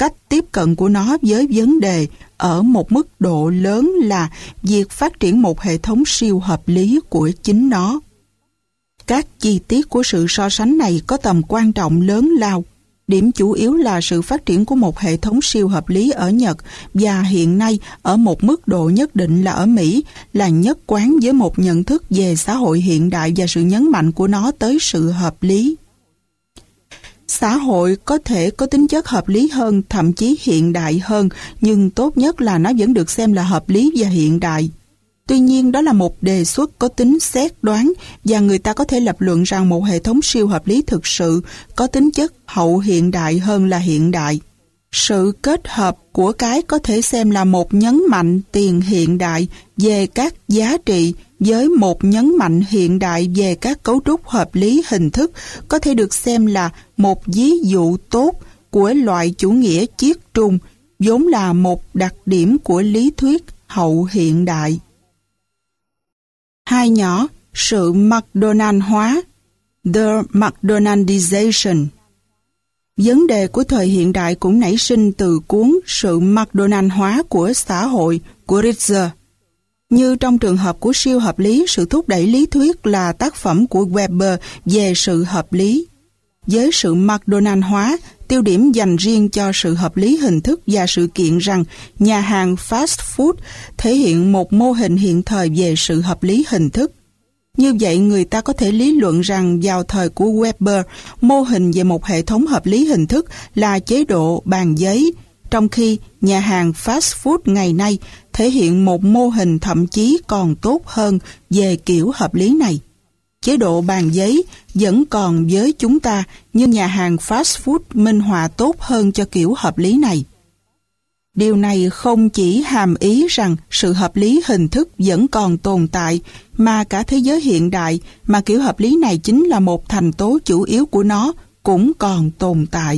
cách tiếp cận của nó với vấn đề ở một mức độ lớn là việc phát triển một hệ thống siêu hợp lý của chính nó. Các chi tiết của sự so sánh này có tầm quan trọng lớn lao. Điểm chủ yếu là sự phát triển của một hệ thống siêu hợp lý ở Nhật và hiện nay ở một mức độ nhất định là ở Mỹ là nhất quán với một nhận thức về xã hội hiện đại và sự nhấn mạnh của nó tới sự hợp lý. Xã hội có thể có tính chất hợp lý hơn, thậm chí hiện đại hơn, nhưng tốt nhất là nó vẫn được xem là hợp lý và hiện đại. Tuy nhiên, đó là một đề xuất có tính xét đoán và người ta có thể lập luận rằng một hệ thống siêu hợp lý thực sự có tính chất hậu hiện đại hơn là hiện đại. Sự kết hợp của cái có thể xem là một nhấn mạnh tiền hiện đại về các giá trị với một nhấn mạnh hiện đại về các cấu trúc hợp lý hình thức có thể được xem là một ví dụ tốt của loại chủ nghĩa chiết trung, vốn là một đặc điểm của lý thuyết hậu hiện đại. Hai nhỏ, sự McDonald hóa, the McDonaldization. Vấn đề của thời hiện đại cũng nảy sinh từ cuốn Sự McDonald hóa của xã hội của Ritzer. Như trong trường hợp của siêu hợp lý, sự thúc đẩy lý thuyết là tác phẩm của Weber về sự hợp lý. Với sự McDonald hóa, tiêu điểm dành riêng cho sự hợp lý hình thức và sự kiện rằng nhà hàng fast food thể hiện một mô hình hiện thời về sự hợp lý hình thức. Như vậy, người ta có thể lý luận rằng vào thời của Weber, mô hình về một hệ thống hợp lý hình thức là chế độ bàn giấy, trong khi nhà hàng fast food ngày nay thể hiện một mô hình thậm chí còn tốt hơn về kiểu hợp lý này. Chế độ bàn giấy vẫn còn với chúng ta, nhưng nhà hàng fast food minh họa tốt hơn cho kiểu hợp lý này. Điều này không chỉ hàm ý rằng sự hợp lý hình thức vẫn còn tồn tại, mà cả thế giới hiện đại mà kiểu hợp lý này chính là một thành tố chủ yếu của nó cũng còn tồn tại.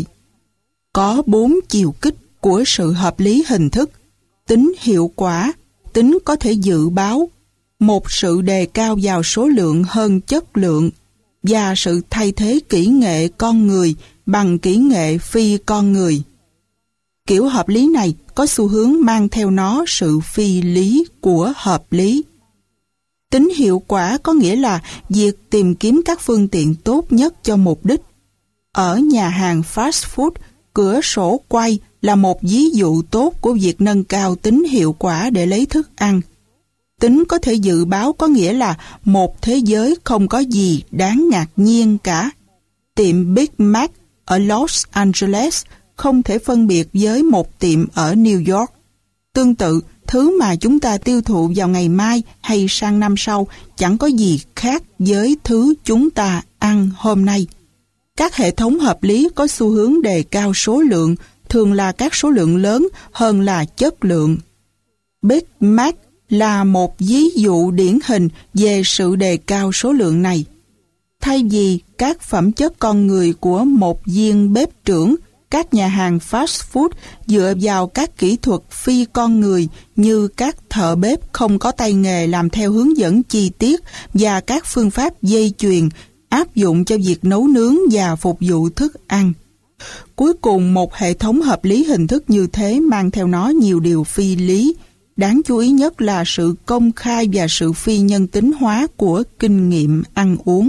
Có 4 chiều kích của sự hợp lý hình thức: tính hiệu quả, tính có thể dự báo, một sự đề cao vào số lượng hơn chất lượng, và sự thay thế kỹ nghệ con người bằng kỹ nghệ phi con người. Kiểu hợp lý này có xu hướng mang theo nó sự phi lý của hợp lý. Tính hiệu quả có nghĩa là việc tìm kiếm các phương tiện tốt nhất cho mục đích. Ở nhà hàng fast food, cửa sổ quay là một ví dụ tốt của việc nâng cao tính hiệu quả để lấy thức ăn. Tính có thể dự báo có nghĩa là một thế giới không có gì đáng ngạc nhiên cả. Tiệm Big Mac ở Los Angeles không thể phân biệt với một tiệm ở New York. Tương tự, thứ mà chúng ta tiêu thụ vào ngày mai hay sang năm sau chẳng có gì khác với thứ chúng ta ăn hôm nay. Các hệ thống hợp lý có xu hướng đề cao số lượng, thường là các số lượng lớn hơn là chất lượng. Big Mac là một ví dụ điển hình về sự đề cao số lượng này. Thay vì các phẩm chất con người của một viên bếp trưởng, các nhà hàng fast food dựa vào các kỹ thuật phi con người như các thợ bếp không có tay nghề làm theo hướng dẫn chi tiết và các phương pháp dây chuyền áp dụng cho việc nấu nướng và phục vụ thức ăn. Cuối cùng, một hệ thống hợp lý hình thức như thế mang theo nó nhiều điều phi lý. Đáng chú ý nhất là sự công khai và sự phi nhân tính hóa của kinh nghiệm ăn uống.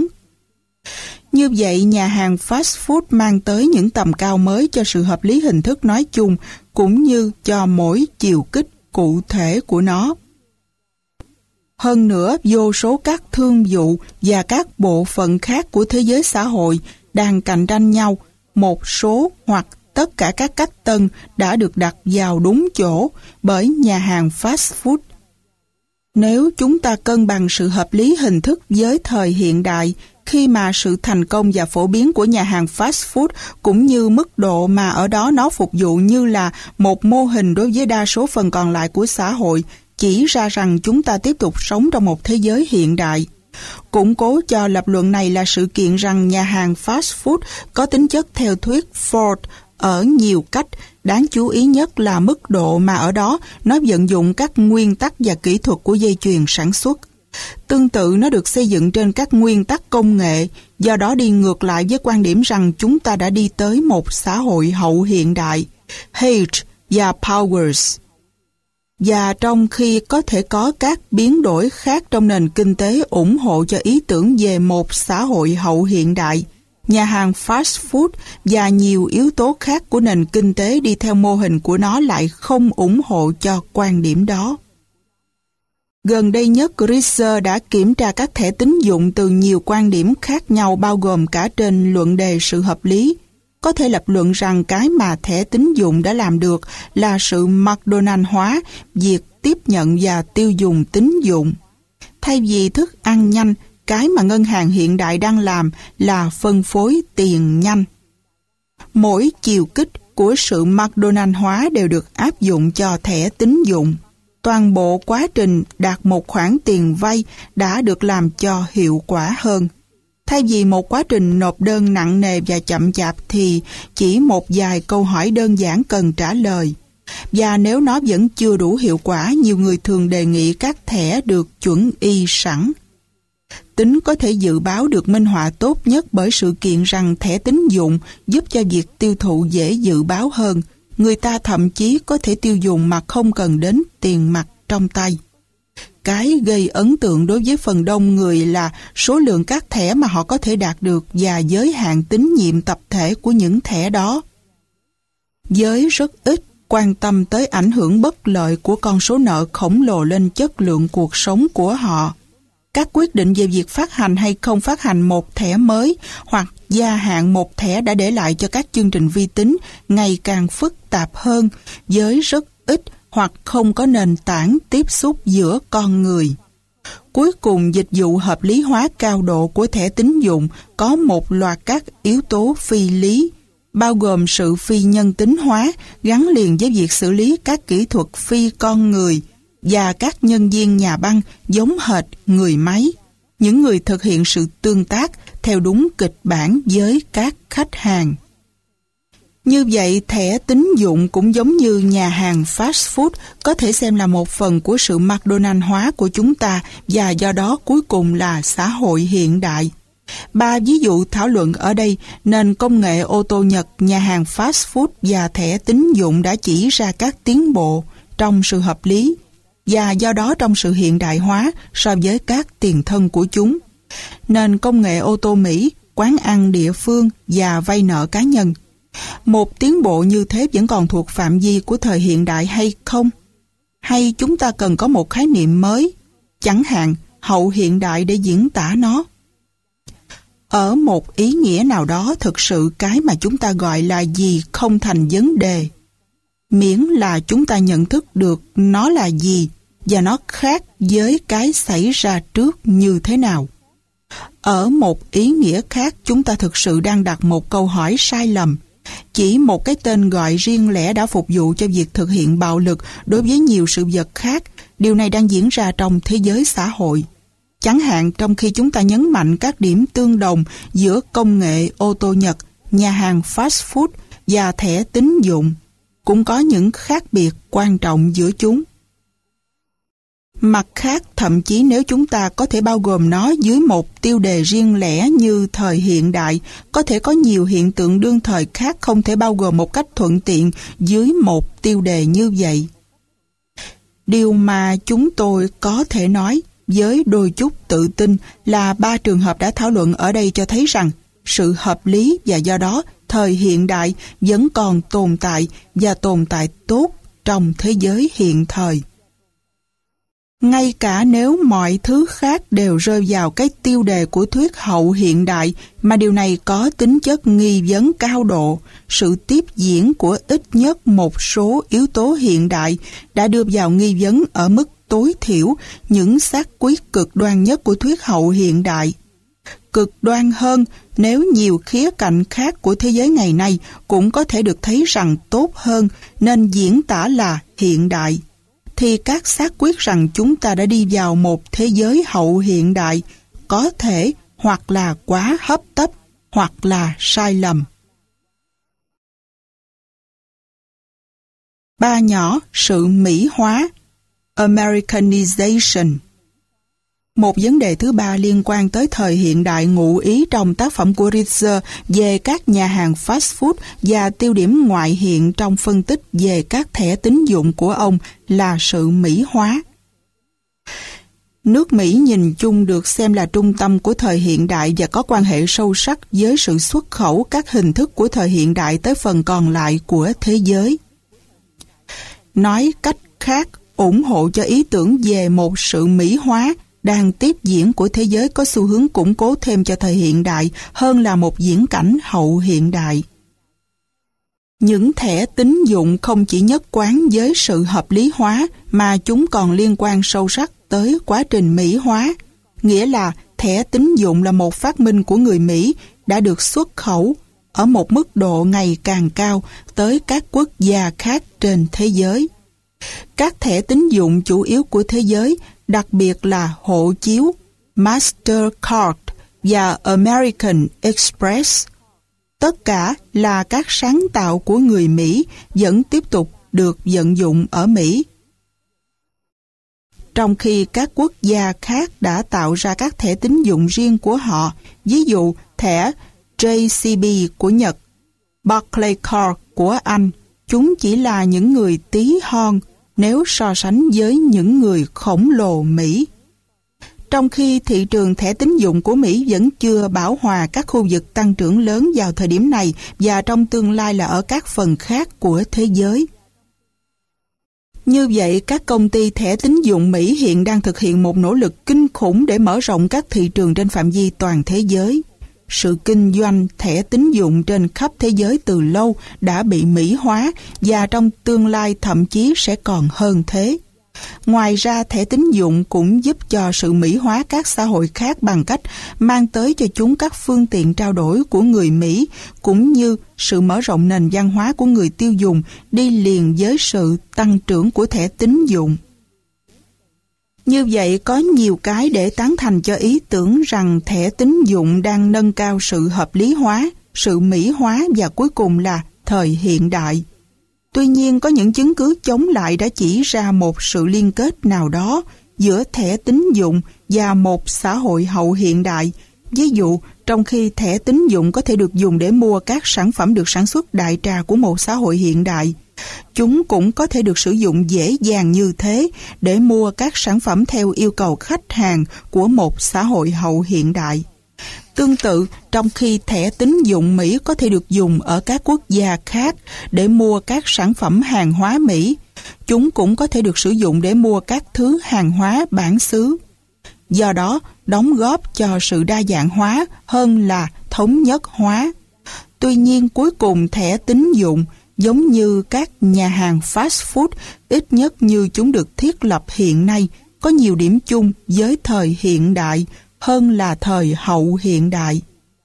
Như vậy, nhà hàng fast food mang tới những tầm cao mới cho sự hợp lý hình thức nói chung, cũng như cho mỗi chiều kích cụ thể của nó. Hơn nữa, vô số các thương vụ và các bộ phận khác của thế giới xã hội đang cạnh tranh nhau. Một số hoặc tất cả các cách tân đã được đặt vào đúng chỗ bởi nhà hàng fast food. Nếu chúng ta cân bằng sự hợp lý hình thức với thời hiện đại, khi mà sự thành công và phổ biến của nhà hàng fast food cũng như mức độ mà ở đó nó phục vụ như là một mô hình đối với đa số phần còn lại của xã hội, chỉ ra rằng chúng ta tiếp tục sống trong một thế giới hiện đại. Củng cố cho lập luận này là sự kiện rằng nhà hàng fast food có tính chất theo thuyết Ford ở nhiều cách, đáng chú ý nhất là mức độ mà ở đó nó vận dụng các nguyên tắc và kỹ thuật của dây chuyền sản xuất. Tương tự, nó được xây dựng trên các nguyên tắc công nghệ, do đó đi ngược lại với quan điểm rằng chúng ta đã đi tới một xã hội hậu hiện đại. Hage và Powers. Và trong khi có thể có các biến đổi khác trong nền kinh tế ủng hộ cho ý tưởng về một xã hội hậu hiện đại, nhà hàng fast food và nhiều yếu tố khác của nền kinh tế đi theo mô hình của nó lại không ủng hộ cho quan điểm đó. Gần đây nhất, Grisser đã kiểm tra các thẻ tín dụng từ nhiều quan điểm khác nhau bao gồm cả trên luận đề sự hợp lý. Có thể lập luận rằng cái mà thẻ tín dụng đã làm được là sự McDonald hóa việc tiếp nhận và tiêu dùng tín dụng. Thay vì thức ăn nhanh, cái mà ngân hàng hiện đại đang làm là phân phối tiền nhanh. Mỗi chiều kích của sự McDonald hóa đều được áp dụng cho thẻ tín dụng. Toàn bộ quá trình đạt một khoản tiền vay đã được làm cho hiệu quả hơn. Thay vì một quá trình nộp đơn nặng nề và chậm chạp thì chỉ một vài câu hỏi đơn giản cần trả lời. Và nếu nó vẫn chưa đủ hiệu quả, nhiều người thường đề nghị các thẻ được chuẩn y sẵn. Tính có thể dự báo được minh họa tốt nhất bởi sự kiện rằng thẻ tín dụng giúp cho việc tiêu thụ dễ dự báo hơn. Người ta thậm chí có thể tiêu dùng mà không cần đến tiền mặt trong tay. Cái gây ấn tượng đối với phần đông người là số lượng các thẻ mà họ có thể đạt được và giới hạn tín nhiệm tập thể của những thẻ đó. Giới rất ít quan tâm tới ảnh hưởng bất lợi của con số nợ khổng lồ lên chất lượng cuộc sống của họ. Các quyết định về việc phát hành hay không phát hành một thẻ mới hoặc gia hạn một thẻ đã để lại cho các chương trình vi tính ngày càng phức tạp hơn, với rất ít hoặc không có nền tảng tiếp xúc giữa con người. Cuối cùng, dịch vụ hợp lý hóa cao độ của thẻ tín dụng có một loạt các yếu tố phi lý, bao gồm sự phi nhân tính hóa gắn liền với việc xử lý các kỹ thuật phi con người và các nhân viên nhà băng giống hệt người máy, những người thực hiện sự tương tác theo đúng kịch bản với các khách hàng. Như vậy, thẻ tín dụng cũng giống như nhà hàng fast food có thể xem là một phần của sự McDonald hóa của chúng ta và do đó cuối cùng là xã hội hiện đại. 3 ví dụ thảo luận ở đây, nền công nghệ ô tô Nhật, nhà hàng fast food và thẻ tín dụng đã chỉ ra các tiến bộ trong sự hợp lý và do đó trong sự hiện đại hóa so với các tiền thân của chúng. Nền công nghệ ô tô Mỹ, quán ăn địa phương và vay nợ cá nhân. Một tiến bộ như thế vẫn còn thuộc phạm vi của thời hiện đại hay không? Hay chúng ta cần có một khái niệm mới, chẳng hạn hậu hiện đại để diễn tả nó? Ở một ý nghĩa nào đó, thực sự cái mà chúng ta gọi là gì không thành vấn đề. Miễn là chúng ta nhận thức được nó là gì và nó khác với cái xảy ra trước như thế nào. Ở một ý nghĩa khác, chúng ta thực sự đang đặt một câu hỏi sai lầm. Chỉ một cái tên gọi riêng lẻ đã phục vụ cho việc thực hiện bạo lực đối với nhiều sự vật khác. Điều này đang diễn ra trong thế giới xã hội. Chẳng hạn, trong khi chúng ta nhấn mạnh các điểm tương đồng giữa công nghệ ô tô Nhật, nhà hàng fast food và thẻ tín dụng, cũng có những khác biệt quan trọng giữa chúng. Mặt khác, thậm chí nếu chúng ta có thể bao gồm nó dưới một tiêu đề riêng lẻ như thời hiện đại, có thể có nhiều hiện tượng đương thời khác không thể bao gồm một cách thuận tiện dưới một tiêu đề như vậy. Điều mà chúng tôi có thể nói với đôi chút tự tin là 3 trường hợp đã thảo luận ở đây cho thấy rằng sự hợp lý và do đó thời hiện đại vẫn còn tồn tại và tồn tại tốt trong thế giới hiện thời. Ngay cả nếu mọi thứ khác đều rơi vào cái tiêu đề của thuyết hậu hiện đại mà điều này có tính chất nghi vấn cao độ, sự tiếp diễn của ít nhất một số yếu tố hiện đại đã đưa vào nghi vấn ở mức tối thiểu những xác quyết cực đoan nhất của thuyết hậu hiện đại. Cực đoan hơn nếu nhiều khía cạnh khác của thế giới ngày nay cũng có thể được thấy rằng tốt hơn nên diễn tả là hiện đại, thì các xác quyết rằng chúng ta đã đi vào một thế giới hậu hiện đại có thể hoặc là quá hấp tấp hoặc là sai lầm. 3 nhỏ, sự Mỹ hóa, Americanization. Một vấn đề thứ ba liên quan tới thời hiện đại ngụ ý trong tác phẩm của Ritzer về các nhà hàng fast food và tiêu điểm ngoại hiện trong phân tích về các thẻ tín dụng của ông là sự Mỹ hóa. Nước Mỹ nhìn chung được xem là trung tâm của thời hiện đại và có quan hệ sâu sắc với sự xuất khẩu các hình thức của thời hiện đại tới phần còn lại của thế giới. Nói cách khác, ủng hộ cho ý tưởng về một sự Mỹ hóa đang tiếp diễn của thế giới có xu hướng củng cố thêm cho thời hiện đại hơn là một viễn cảnh hậu hiện đại. Những thẻ tín dụng không chỉ nhất quán với sự hợp lý hóa mà chúng còn liên quan sâu sắc tới quá trình Mỹ hóa, nghĩa là thẻ tín dụng là một phát minh của người Mỹ đã được xuất khẩu ở một mức độ ngày càng cao tới các quốc gia khác trên thế giới. Các thẻ tín dụng chủ yếu của thế giới, đặc biệt là hộ chiếu, Mastercard và American Express, tất cả là các sáng tạo của người Mỹ vẫn tiếp tục được vận dụng ở Mỹ. Trong khi các quốc gia khác đã tạo ra các thẻ tín dụng riêng của họ, ví dụ thẻ JCB của Nhật, Barclaycard của Anh, chúng chỉ là những người tí hon nếu so sánh với những người khổng lồ Mỹ. Trong khi thị trường thẻ tín dụng của Mỹ vẫn chưa bảo hòa các khu vực tăng trưởng lớn vào thời điểm này và trong tương lai là ở các phần khác của thế giới. Như vậy, các công ty thẻ tín dụng Mỹ hiện đang thực hiện một nỗ lực kinh khủng để mở rộng các thị trường trên phạm vi toàn thế giới. Sự kinh doanh thẻ tín dụng trên khắp thế giới từ lâu đã bị Mỹ hóa và trong tương lai thậm chí sẽ còn hơn thế. Ngoài ra, thẻ tín dụng cũng giúp cho sự Mỹ hóa các xã hội khác bằng cách mang tới cho chúng các phương tiện trao đổi của người Mỹ, cũng như sự mở rộng nền văn hóa của người tiêu dùng đi liền với sự tăng trưởng của thẻ tín dụng. Như vậy, có nhiều cái để tán thành cho ý tưởng rằng thẻ tín dụng đang nâng cao sự hợp lý hóa, sự Mỹ hóa và cuối cùng là thời hiện đại. Tuy nhiên, có những chứng cứ chống lại đã chỉ ra một sự liên kết nào đó giữa thẻ tín dụng và một xã hội hậu hiện đại. Ví dụ, trong khi thẻ tín dụng có thể được dùng để mua các sản phẩm được sản xuất đại trà của một xã hội hiện đại, chúng cũng có thể được sử dụng dễ dàng như thế để mua các sản phẩm theo yêu cầu khách hàng của một xã hội hậu hiện đại. Tương tự, trong khi thẻ tín dụng Mỹ có thể được dùng ở các quốc gia khác để mua các sản phẩm hàng hóa Mỹ, chúng cũng có thể được sử dụng để mua các thứ hàng hóa bản xứ. Do đó, đóng góp cho sự đa dạng hóa hơn là thống nhất hóa. Tuy nhiên, cuối cùng thẻ tín dụng, giống như các nhà hàng fast food, ít nhất như chúng được thiết lập hiện nay, có nhiều điểm chung với thời hiện đại hơn là thời hậu hiện đại.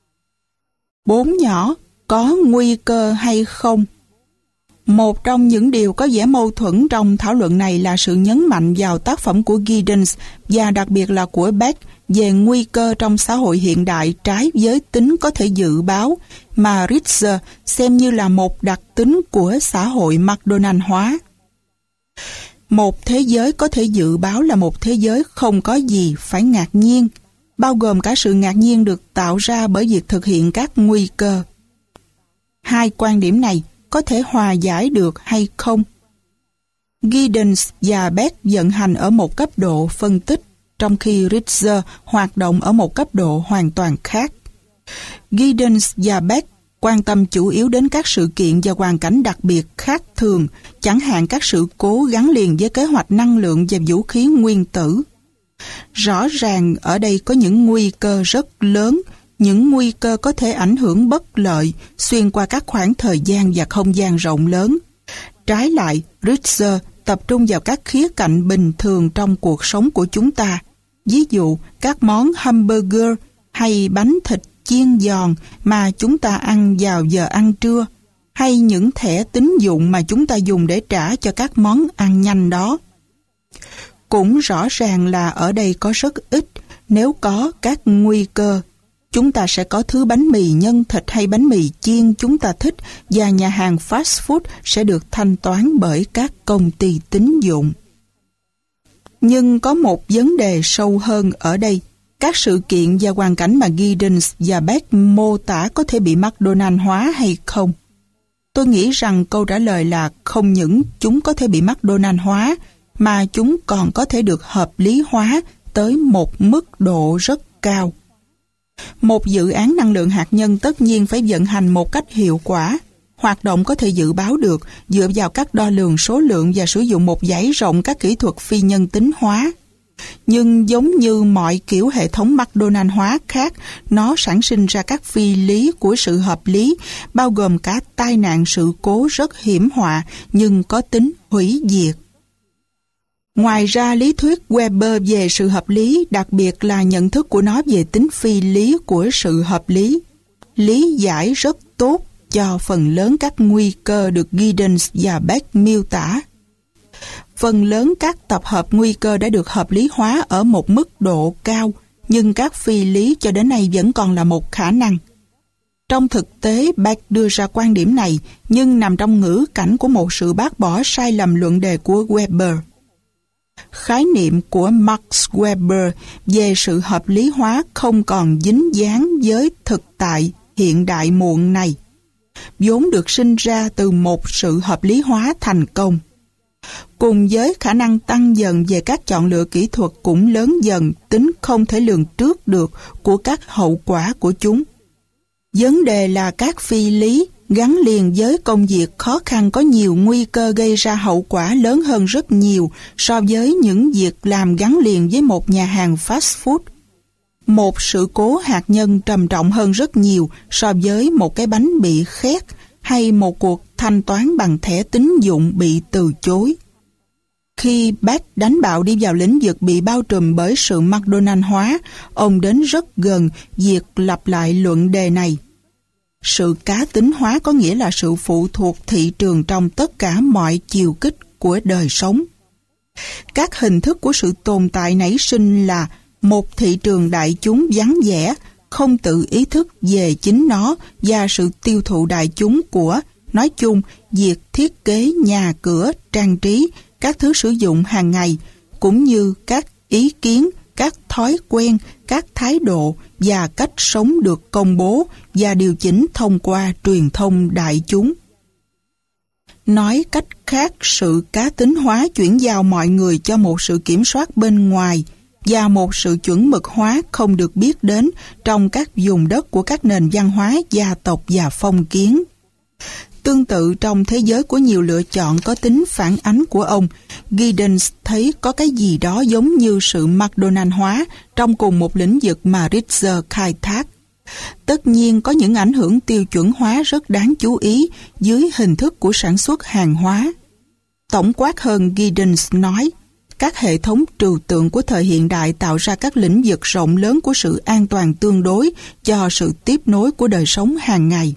4 nhỏ, có nguy cơ hay không? Một trong những điều có vẻ mâu thuẫn trong thảo luận này là sự nhấn mạnh vào tác phẩm của Giddens và đặc biệt là của Beck về nguy cơ trong xã hội hiện đại trái với tính có thể dự báo mà Ritzer xem như là một đặc tính của xã hội McDonald hóa. Một thế giới có thể dự báo là một thế giới không có gì phải ngạc nhiên, bao gồm cả sự ngạc nhiên được tạo ra bởi việc thực hiện các nguy cơ. Hai quan điểm này có thể hòa giải được hay không? Giddens và Beck vận hành ở một cấp độ phân tích, trong khi Ritzer hoạt động ở một cấp độ hoàn toàn khác. Giddens và Beck quan tâm chủ yếu đến các sự kiện và hoàn cảnh đặc biệt khác thường, chẳng hạn các sự cố gắn liền với kế hoạch năng lượng và vũ khí nguyên tử. Rõ ràng ở đây có những nguy cơ rất lớn, những nguy cơ có thể ảnh hưởng bất lợi xuyên qua các khoảng thời gian và không gian rộng lớn. Trái lại, Ritzer tập trung vào các khía cạnh bình thường trong cuộc sống của chúng ta, ví dụ các món hamburger hay bánh thịt chiên giòn mà chúng ta ăn vào giờ ăn trưa, hay những thẻ tín dụng mà chúng ta dùng để trả cho các món ăn nhanh đó. Cũng rõ ràng là ở đây có rất ít, nếu có các nguy cơ. Chúng ta sẽ có thứ bánh mì nhân thịt hay bánh mì chiên chúng ta thích và nhà hàng fast food sẽ được thanh toán bởi các công ty tín dụng. Nhưng có một vấn đề sâu hơn ở đây. Các sự kiện và hoàn cảnh mà Giddens và Beck mô tả có thể bị McDonald hóa hay không? Tôi nghĩ rằng câu trả lời là không những chúng có thể bị McDonald hóa, mà chúng còn có thể được hợp lý hóa tới một mức độ rất cao. Một dự án năng lượng hạt nhân tất nhiên phải vận hành một cách hiệu quả. Hoạt động có thể dự báo được dựa vào các đo lường số lượng và sử dụng một dãy rộng các kỹ thuật phi nhân tính hóa. Nhưng giống như mọi kiểu hệ thống McDonald hóa khác, nó sản sinh ra các phi lý của sự hợp lý, bao gồm cả tai nạn sự cố rất hiểm họa nhưng có tính hủy diệt. Ngoài ra, lý thuyết Weber về sự hợp lý, đặc biệt là nhận thức của nó về tính phi lý của sự hợp lý, lý giải rất tốt cho phần lớn các nguy cơ được Giddens và Beck miêu tả. Phần lớn các tập hợp nguy cơ đã được hợp lý hóa ở một mức độ cao, nhưng các phi lý cho đến nay vẫn còn là một khả năng. Trong thực tế, Beck đưa ra quan điểm này, nhưng nằm trong ngữ cảnh của một sự bác bỏ sai lầm luận đề của Weber. Khái niệm của Max Weber về sự hợp lý hóa không còn dính dáng với thực tại hiện đại muộn này, vốn được sinh ra từ một sự hợp lý hóa thành công. Cùng với khả năng tăng dần về các chọn lựa kỹ thuật cũng lớn dần tính không thể lường trước được của các hậu quả của chúng. Vấn đề là các phi lý gắn liền với công việc khó khăn có nhiều nguy cơ gây ra hậu quả lớn hơn rất nhiều so với những việc làm gắn liền với một nhà hàng fast food. Một sự cố hạt nhân trầm trọng hơn rất nhiều so với một cái bánh bị khét hay một cuộc thanh toán bằng thẻ tín dụng bị từ chối. Khi Beck đánh bạo đi vào lĩnh vực bị bao trùm bởi sự McDonald hóa, ông đến rất gần việc lặp lại luận đề này. Sự cá tính hóa có nghĩa là sự phụ thuộc thị trường trong tất cả mọi chiều kích của đời sống. Các hình thức của sự tồn tại nảy sinh là một thị trường đại chúng vắng vẻ, không tự ý thức về chính nó và sự tiêu thụ đại chúng của, nói chung, việc thiết kế nhà cửa, trang trí, các thứ sử dụng hàng ngày, cũng như các ý kiến, các thói quen, các thái độ và cách sống được công bố và điều chỉnh thông qua truyền thông đại chúng. Nói cách khác, sự cá tính hóa chuyển giao mọi người cho một sự kiểm soát bên ngoài và một sự chuẩn mực hóa không được biết đến trong các vùng đất của các nền văn hóa, gia tộc và phong kiến. Tương tự trong thế giới của nhiều lựa chọn có tính phản ánh của ông, Giddens thấy có cái gì đó giống như sự McDonald hóa trong cùng một lĩnh vực mà Richter khai thác. Tất nhiên có những ảnh hưởng tiêu chuẩn hóa rất đáng chú ý dưới hình thức của sản xuất hàng hóa. Tổng quát hơn, Giddens nói, các hệ thống trừu tượng của thời hiện đại tạo ra các lĩnh vực rộng lớn của sự an toàn tương đối cho sự tiếp nối của đời sống hàng ngày.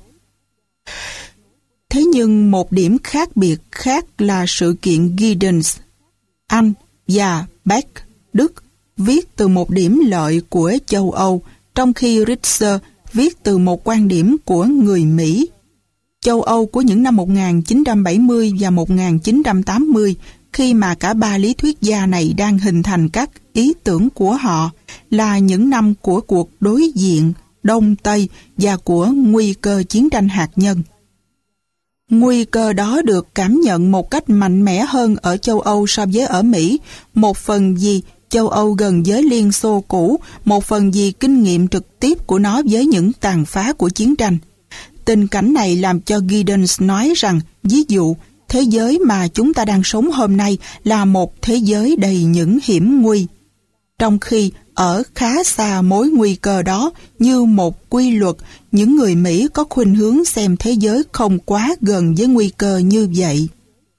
Thế nhưng một điểm khác biệt khác là sự kiện Giddens, Anh và Beck, Đức, viết từ một điểm lợi của châu Âu, trong khi Richter viết từ một quan điểm của người Mỹ. Châu Âu của những năm 1970 và 1980, khi mà cả ba lý thuyết gia này đang hình thành các ý tưởng của họ, là những năm của cuộc đối diện Đông Tây và của nguy cơ chiến tranh hạt nhân. Nguy cơ đó được cảm nhận một cách mạnh mẽ hơn ở châu Âu so với ở Mỹ, một phần vì châu Âu gần với Liên Xô cũ, một phần vì kinh nghiệm trực tiếp của nó với những tàn phá của chiến tranh. Tình cảnh này làm cho Giddens nói rằng, ví dụ, thế giới mà chúng ta đang sống hôm nay là một thế giới đầy những hiểm nguy. Trong khi ở khá xa mối nguy cơ đó, như một quy luật, những người Mỹ có khuynh hướng xem thế giới không quá gần với nguy cơ như vậy.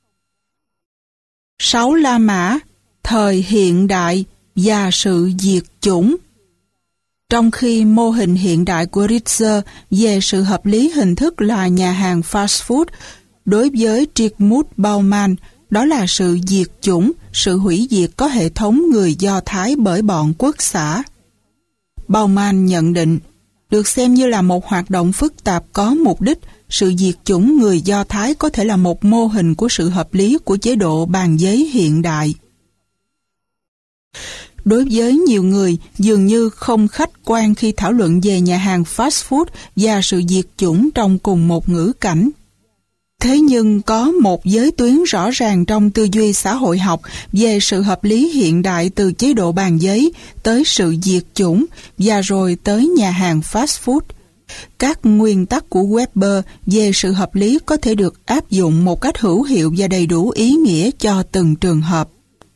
6 La Mã, thời hiện đại và sự diệt chủng. Trong khi mô hình hiện đại của Richter về sự hợp lý hình thức là nhà hàng fast food, đối với Zygmunt Bauman, đó là sự diệt chủng, sự hủy diệt có hệ thống người Do Thái bởi bọn quốc xã. Bauman nhận định, được xem như là một hoạt động phức tạp có mục đích, sự diệt chủng người Do Thái có thể là một mô hình của sự hợp lý của chế độ bàn giấy hiện đại. Đối với nhiều người, dường như không khách quan khi thảo luận về nhà hàng fast food và sự diệt chủng trong cùng một ngữ cảnh. Thế nhưng có một giới tuyến rõ ràng trong tư duy xã hội học về sự hợp lý hiện đại từ chế độ bàn giấy tới sự diệt chủng và rồi tới nhà hàng fast food. Các nguyên tắc của Weber về sự hợp lý có thể được áp dụng một cách hữu hiệu và đầy đủ ý nghĩa cho từng trường hợp.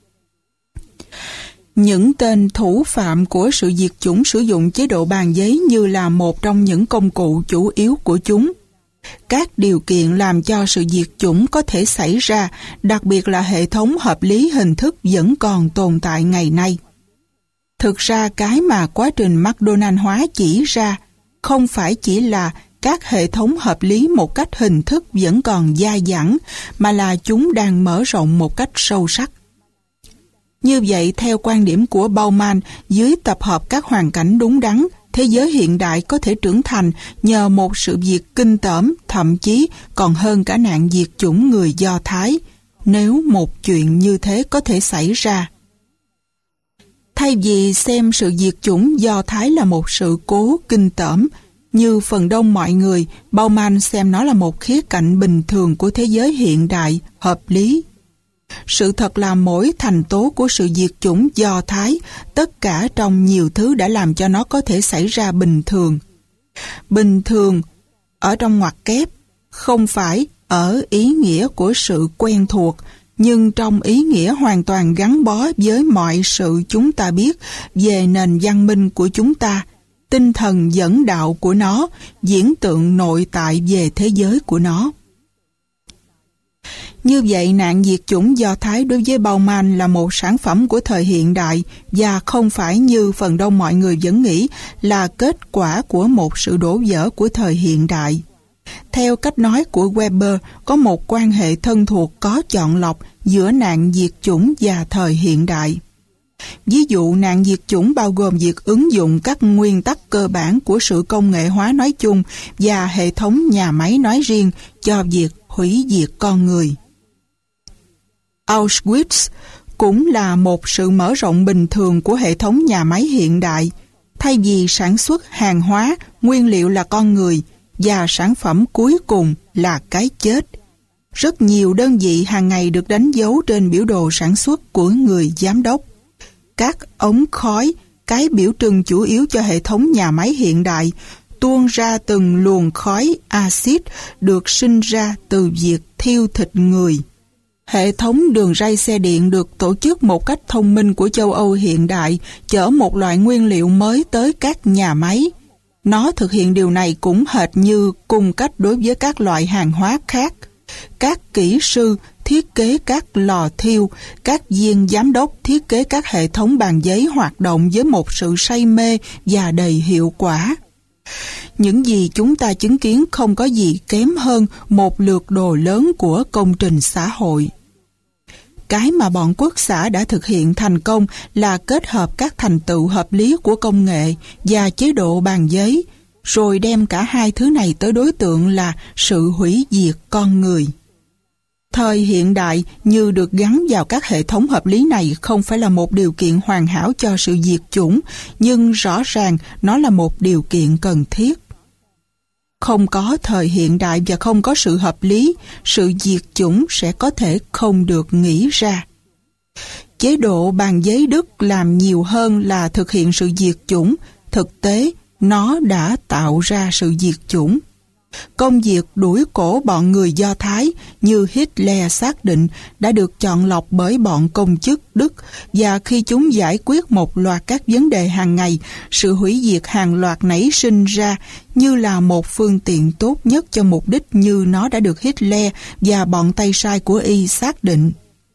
Những tên thủ phạm của sự diệt chủng sử dụng chế độ bàn giấy như là một trong những công cụ chủ yếu của chúng. Các điều kiện làm cho sự diệt chủng có thể xảy ra, đặc biệt là hệ thống hợp lý hình thức vẫn còn tồn tại ngày nay. Thực ra cái mà quá trình McDonald hóa chỉ ra không phải chỉ là các hệ thống hợp lý một cách hình thức vẫn còn dai dẳng, mà là chúng đang mở rộng một cách sâu sắc. Như vậy, theo quan điểm của Bauman, dưới tập hợp các hoàn cảnh đúng đắn, thế giới hiện đại có thể trưởng thành nhờ một sự việc kinh tởm, thậm chí còn hơn cả nạn diệt chủng người Do Thái, nếu một chuyện như thế có thể xảy ra. Thay vì xem sự diệt chủng Do Thái là một sự cố kinh tởm, như phần đông mọi người, Bauman xem nó là một khía cạnh bình thường của thế giới hiện đại, hợp lý. Sự thật là mỗi thành tố của sự diệt chủng Do Thái, tất cả trong nhiều thứ đã làm cho nó có thể xảy ra bình thường. Bình thường, ở trong ngoặc kép, không phải ở ý nghĩa của sự quen thuộc, nhưng trong ý nghĩa hoàn toàn gắn bó với mọi sự chúng ta biết về nền văn minh của chúng ta, tinh thần dẫn đạo của nó, diễn tượng nội tại về thế giới của nó. Như vậy, nạn diệt chủng Do Thái đối với Bauman là một sản phẩm của thời hiện đại và không phải như phần đông mọi người vẫn nghĩ là kết quả của một sự đổ vỡ của thời hiện đại. Theo cách nói của Weber, có một quan hệ thân thuộc có chọn lọc giữa nạn diệt chủng và thời hiện đại. Ví dụ, nạn diệt chủng bao gồm việc ứng dụng các nguyên tắc cơ bản của sự công nghệ hóa nói chung và hệ thống nhà máy nói riêng cho việc hủy diệt con người. Auschwitz cũng là một sự mở rộng bình thường của hệ thống nhà máy hiện đại. Thay vì sản xuất hàng hóa, nguyên liệu là con người và sản phẩm cuối cùng là cái chết. Rất nhiều đơn vị hàng ngày được đánh dấu trên biểu đồ sản xuất của người giám đốc. Các ống khói, cái biểu trưng chủ yếu cho hệ thống nhà máy hiện đại, tuôn ra từng luồng khói axit được sinh ra từ việc thiêu thịt người. Hệ thống đường ray xe điện được tổ chức một cách thông minh của châu Âu hiện đại, chở một loại nguyên liệu mới tới các nhà máy. Nó thực hiện điều này cũng hệt như cung cách đối với các loại hàng hóa khác. Các kỹ sư thiết kế các lò thiêu, các viên giám đốc thiết kế các hệ thống bàn giấy hoạt động với một sự say mê và đầy hiệu quả. Những gì chúng ta chứng kiến không có gì kém hơn một lược đồ lớn của công trình xã hội. Cái mà bọn quốc xã đã thực hiện thành công là kết hợp các thành tựu hợp lý của công nghệ và chế độ bàn giấy, rồi đem cả hai thứ này tới đối tượng là sự hủy diệt con người. Thời hiện đại như được gắn vào các hệ thống hợp lý này không phải là một điều kiện hoàn hảo cho sự diệt chủng, nhưng rõ ràng nó là một điều kiện cần thiết. Không có thời hiện đại và không có sự hợp lý, sự diệt chủng sẽ có thể không được nghĩ ra. Chế độ bàn giấy Đức làm nhiều hơn là thực hiện sự diệt chủng, thực tế nó đã tạo ra sự diệt chủng. Công việc đuổi cổ bọn người Do Thái như Hitler xác định đã được chọn lọc bởi bọn công chức Đức, và khi chúng giải quyết một loạt các vấn đề hàng ngày, sự hủy diệt hàng loạt nảy sinh ra như là một phương tiện tốt nhất cho mục đích như nó đã được Hitler và bọn tay sai của Y xác định.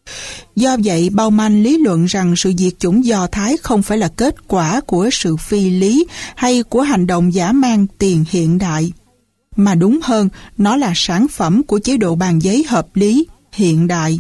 Do vậy, Bauman lý luận rằng sự diệt chủng Do Thái không phải là kết quả của sự phi lý hay của hành động dã man tiền hiện đại, mà đúng hơn, nó là sản phẩm của chế độ bàn giấy hợp lý, hiện đại.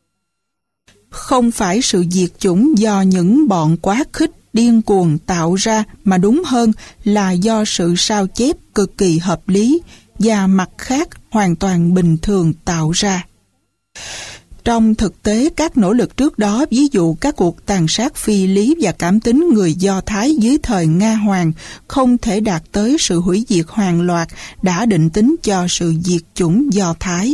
Không phải sự diệt chủng do những bọn quá khích, điên cuồng tạo ra, mà đúng hơn là do sự sao chép cực kỳ hợp lý và mặt khác hoàn toàn bình thường tạo ra. Trong thực tế, các nỗ lực trước đó, ví dụ các cuộc tàn sát phi lý và cảm tính người Do Thái dưới thời Nga Hoàng, không thể đạt tới sự hủy diệt hàng loạt đã định tính cho sự diệt chủng Do Thái.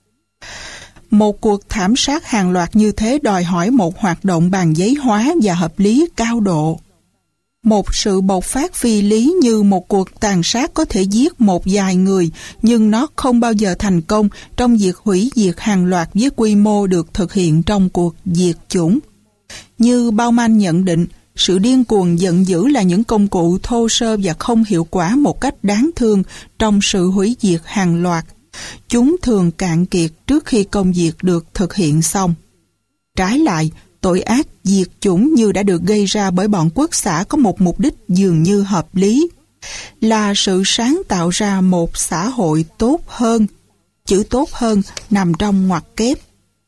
Một cuộc thảm sát hàng loạt như thế đòi hỏi một hoạt động bàn giấy hóa và hợp lý cao độ. Một sự bộc phát phi lý như một cuộc tàn sát có thể giết một vài người, nhưng nó không bao giờ thành công trong việc hủy diệt hàng loạt với quy mô được thực hiện trong cuộc diệt chủng. Như Bauman nhận định, sự điên cuồng giận dữ là những công cụ thô sơ và không hiệu quả một cách đáng thương trong sự hủy diệt hàng loạt. Chúng thường cạn kiệt trước khi công việc được thực hiện xong. Trái lại, tội ác diệt chủng như đã được gây ra bởi bọn quốc xã có một mục đích dường như hợp lý, là sự sáng tạo ra một xã hội tốt hơn. Chữ tốt hơn nằm trong ngoặc kép.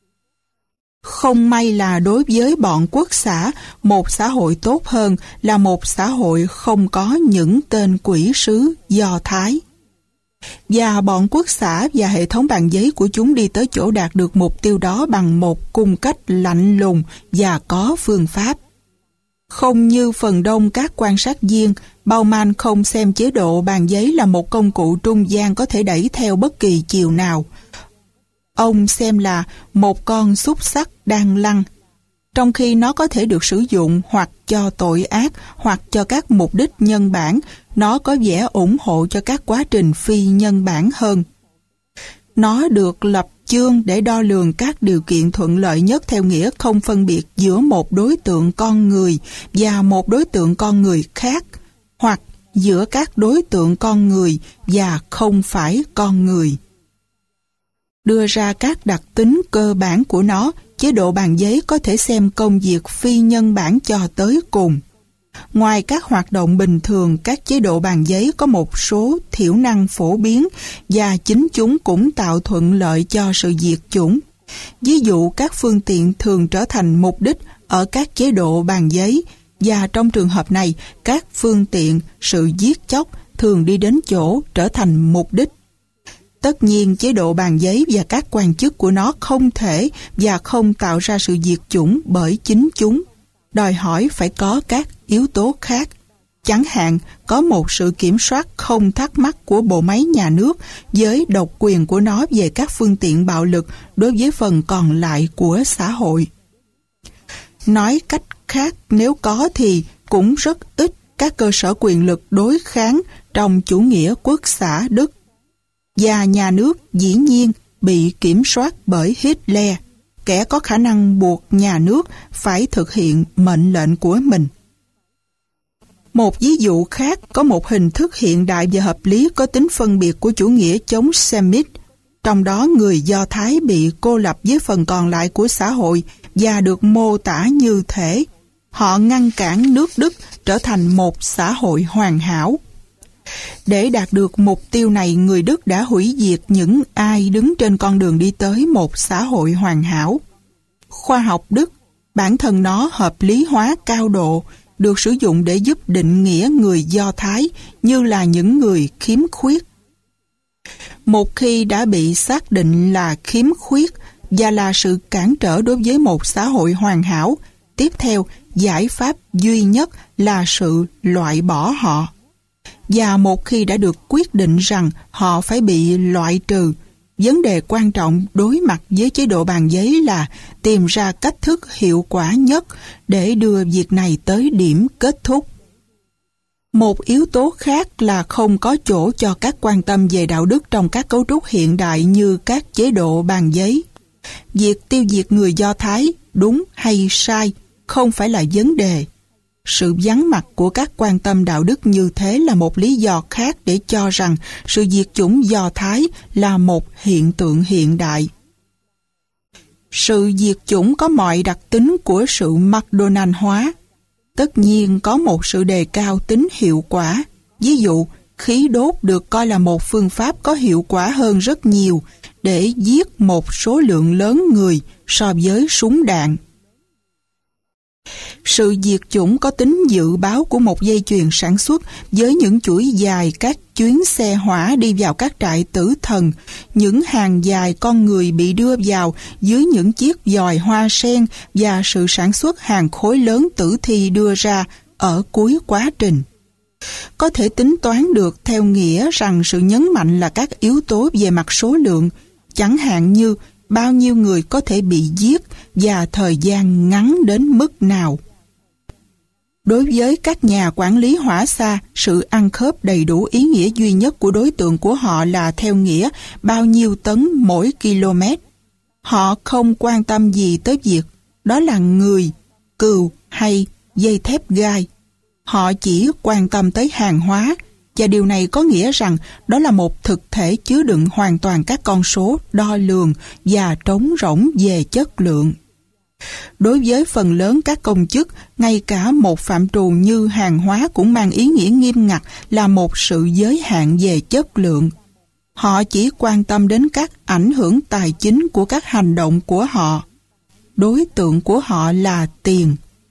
Không may là đối với bọn quốc xã, một xã hội tốt hơn là một xã hội không có những tên quỷ sứ Do Thái. Và bọn quốc xã và hệ thống bàn giấy của chúng đi tới chỗ đạt được mục tiêu đó bằng một cung cách lạnh lùng và có phương pháp. Không như phần đông các quan sát viên, Bauman không xem chế độ bàn giấy là một công cụ trung gian có thể đẩy theo bất kỳ chiều nào. Ông xem là một con xúc xắc đang lăn, trong khi nó có thể được sử dụng hoặc cho tội ác hoặc cho các mục đích nhân bản. Nó có vẻ ủng hộ cho các quá trình phi nhân bản hơn. Nó được lập chương để đo lường các điều kiện thuận lợi nhất theo nghĩa không phân biệt giữa một đối tượng con người và một đối tượng con người khác, hoặc giữa các đối tượng con người và không phải con người. Đưa ra các đặc tính cơ bản của nó, chế độ bàn giấy có thể xem công việc phi nhân bản cho tới cùng. Ngoài các hoạt động bình thường, các chế độ bàn giấy có một số thiểu năng phổ biến và chính chúng cũng tạo thuận lợi cho sự diệt chủng. Ví dụ, các phương tiện thường trở thành mục đích ở các chế độ bàn giấy, và trong trường hợp này, các phương tiện, sự giết chóc thường đi đến chỗ trở thành mục đích. Tất nhiên, chế độ bàn giấy và các quan chức của nó không thể và không tạo ra sự diệt chủng bởi chính chúng, đòi hỏi phải có các yếu tố khác. Chẳng hạn, có một sự kiểm soát không thắc mắc của bộ máy nhà nước với độc quyền của nó về các phương tiện bạo lực đối với phần còn lại của xã hội. Nói cách khác, nếu có thì cũng rất ít các cơ sở quyền lực đối kháng trong chủ nghĩa quốc xã Đức. Và nhà nước dĩ nhiên bị kiểm soát bởi Hitler, kẻ có khả năng buộc nhà nước phải thực hiện mệnh lệnh của mình. Một ví dụ khác có một hình thức hiện đại và hợp lý có tính phân biệt của chủ nghĩa chống Semit. Trong đó người Do Thái bị cô lập với phần còn lại của xã hội và được mô tả như thể họ ngăn cản nước Đức trở thành một xã hội hoàn hảo. Để đạt được mục tiêu này, người Đức đã hủy diệt những ai đứng trên con đường đi tới một xã hội hoàn hảo. Khoa học Đức, bản thân nó hợp lý hóa cao độ, được sử dụng để giúp định nghĩa người Do Thái như là những người khiếm khuyết. Một khi đã bị xác định là khiếm khuyết và là sự cản trở đối với một xã hội hoàn hảo, tiếp theo, giải pháp duy nhất là sự loại bỏ họ. Và một khi đã được quyết định rằng họ phải bị loại trừ, vấn đề quan trọng đối mặt với chế độ bàn giấy là tìm ra cách thức hiệu quả nhất để đưa việc này tới điểm kết thúc. Một yếu tố khác là không có chỗ cho các quan tâm về đạo đức trong các cấu trúc hiện đại như các chế độ bàn giấy. Việc tiêu diệt người Do Thái, đúng hay sai, không phải là vấn đề. Sự vắng mặt của các quan tâm đạo đức như thế là một lý do khác để cho rằng sự diệt chủng Do Thái là một hiện tượng hiện đại. Sự diệt chủng có mọi đặc tính của sự McDonald hóa. Tất nhiên có một sự đề cao tính hiệu quả. Ví dụ, khí đốt được coi là một phương pháp có hiệu quả hơn rất nhiều để giết một số lượng lớn người so với súng đạn. Sự diệt chủng có tính dự báo của một dây chuyền sản xuất với những chuỗi dài các chuyến xe hỏa đi vào các trại tử thần, những hàng dài con người bị đưa vào dưới những chiếc giòi hoa sen và sự sản xuất hàng khối lớn tử thi đưa ra ở cuối quá trình. Có thể tính toán được theo nghĩa rằng sự nhấn mạnh là các yếu tố về mặt số lượng, chẳng hạn như bao nhiêu người có thể bị giết và thời gian ngắn đến mức nào. Đối với các nhà quản lý hỏa xa, sự ăn khớp đầy đủ ý nghĩa duy nhất của đối tượng của họ là theo nghĩa bao nhiêu tấn mỗi km. Họ không quan tâm gì tới việc đó là người, cừu hay dây thép gai. Họ chỉ quan tâm tới hàng hóa, và điều này có nghĩa rằng đó là một thực thể chứa đựng hoàn toàn các con số đo lường và trống rỗng về chất lượng. Đối với phần lớn các công chức, ngay cả một phạm trù như hàng hóa cũng mang ý nghĩa nghiêm ngặt là một sự giới hạn về chất lượng. Họ chỉ quan tâm đến các ảnh hưởng tài chính của các hành động của họ. Đối tượng của họ là tiền.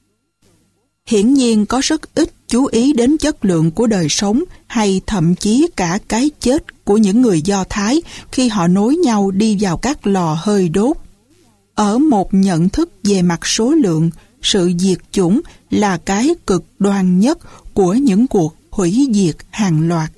Hiển nhiên có rất ít chú ý đến chất lượng của đời sống hay thậm chí cả cái chết của những người Do Thái khi họ nối nhau đi vào các lò hơi đốt. Ở một nhận thức về mặt số lượng, sự diệt chủng là cái cực đoan nhất của những cuộc hủy diệt hàng loạt.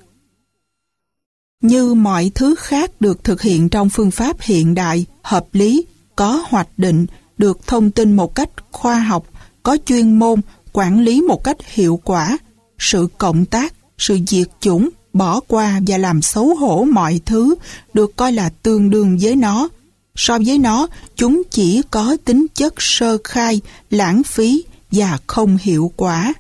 Như mọi thứ khác được thực hiện trong phương pháp hiện đại, hợp lý, có hoạch định, được thông tin một cách khoa học, có chuyên môn, quản lý một cách hiệu quả, sự cộng tác, sự diệt chủng, bỏ qua và làm xấu hổ mọi thứ được coi là tương đương với nó. So với nó, chúng chỉ có tính chất sơ khai, lãng phí và không hiệu quả.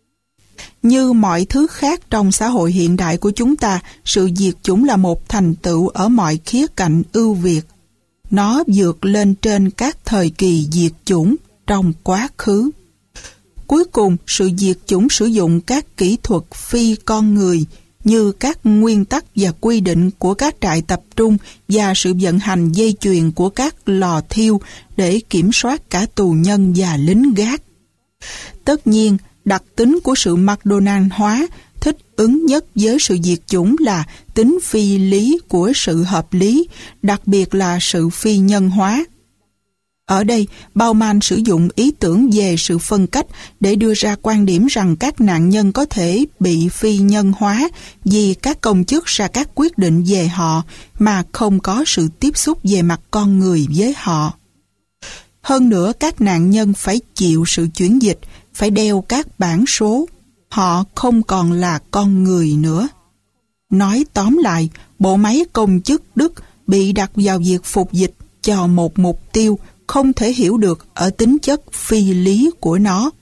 Như mọi thứ khác trong xã hội hiện đại của chúng ta, sự diệt chủng là một thành tựu ở mọi khía cạnh ưu việt. Nó vượt lên trên các thời kỳ diệt chủng trong quá khứ. Cuối cùng, sự diệt chủng sử dụng các kỹ thuật phi con người như các nguyên tắc và quy định của các trại tập trung và sự vận hành dây chuyền của các lò thiêu để kiểm soát cả tù nhân và lính gác. Tất nhiên, đặc tính của sự McDonald hóa thích ứng nhất với sự diệt chủng là tính phi lý của sự hợp lý, đặc biệt là sự phi nhân hóa. Ở đây, Bauman sử dụng ý tưởng về sự phân cách để đưa ra quan điểm rằng các nạn nhân có thể bị phi nhân hóa vì các công chức ra các quyết định về họ mà không có sự tiếp xúc về mặt con người với họ. Hơn nữa, các nạn nhân phải chịu sự chuyển dịch, phải đeo các bản số. Họ không còn là con người nữa. Nói tóm lại, bộ máy công chức Đức bị đặt vào việc phục dịch cho một mục tiêu không thể hiểu được ở tính chất phi lý của nó.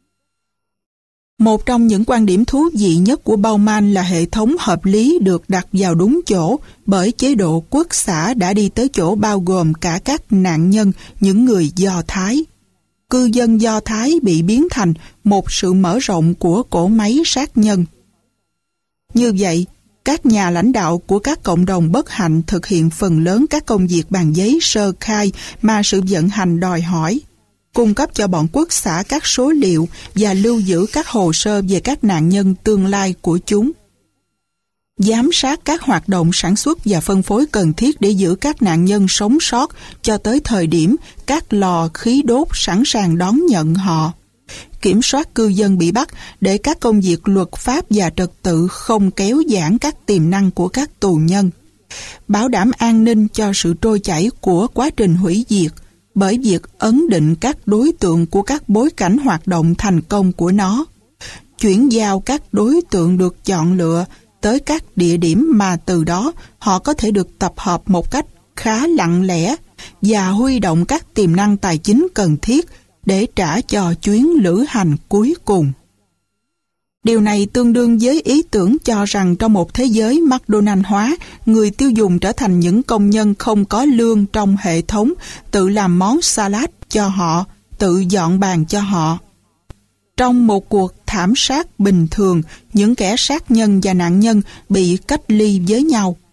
Một trong những quan điểm thú vị nhất của Bauman là hệ thống hợp lý được đặt vào đúng chỗ bởi chế độ quốc xã đã đi tới chỗ bao gồm cả các nạn nhân, những người Do Thái. Cư dân Do Thái bị biến thành một sự mở rộng của cỗ máy sát nhân. Như vậy, các nhà lãnh đạo của các cộng đồng bất hạnh thực hiện phần lớn các công việc bằng giấy sơ khai mà sự vận hành đòi hỏi, cung cấp cho bọn quốc xã các số liệu và lưu giữ các hồ sơ về các nạn nhân tương lai của chúng. Giám sát các hoạt động sản xuất và phân phối cần thiết để giữ các nạn nhân sống sót cho tới thời điểm các lò khí đốt sẵn sàng đón nhận họ. Kiểm soát cư dân bị bắt để các công việc luật pháp và trật tự không kéo giãn các tiềm năng của các tù nhân. Bảo đảm an ninh cho sự trôi chảy của quá trình hủy diệt bởi việc ấn định các đối tượng của các bối cảnh hoạt động thành công của nó. Chuyển giao các đối tượng được chọn lựa tới các địa điểm mà từ đó họ có thể được tập hợp một cách khá lặng lẽ và huy động các tiềm năng tài chính cần thiết để trả cho chuyến lữ hành cuối cùng. Điều này tương đương với ý tưởng cho rằng trong một thế giới McDonald hóa, người tiêu dùng trở thành những công nhân không có lương trong hệ thống, tự làm món salad cho họ, tự dọn bàn cho họ. Trong một cuộc thảm sát bình thường, những kẻ sát nhân và nạn nhân bị cách ly với nhau.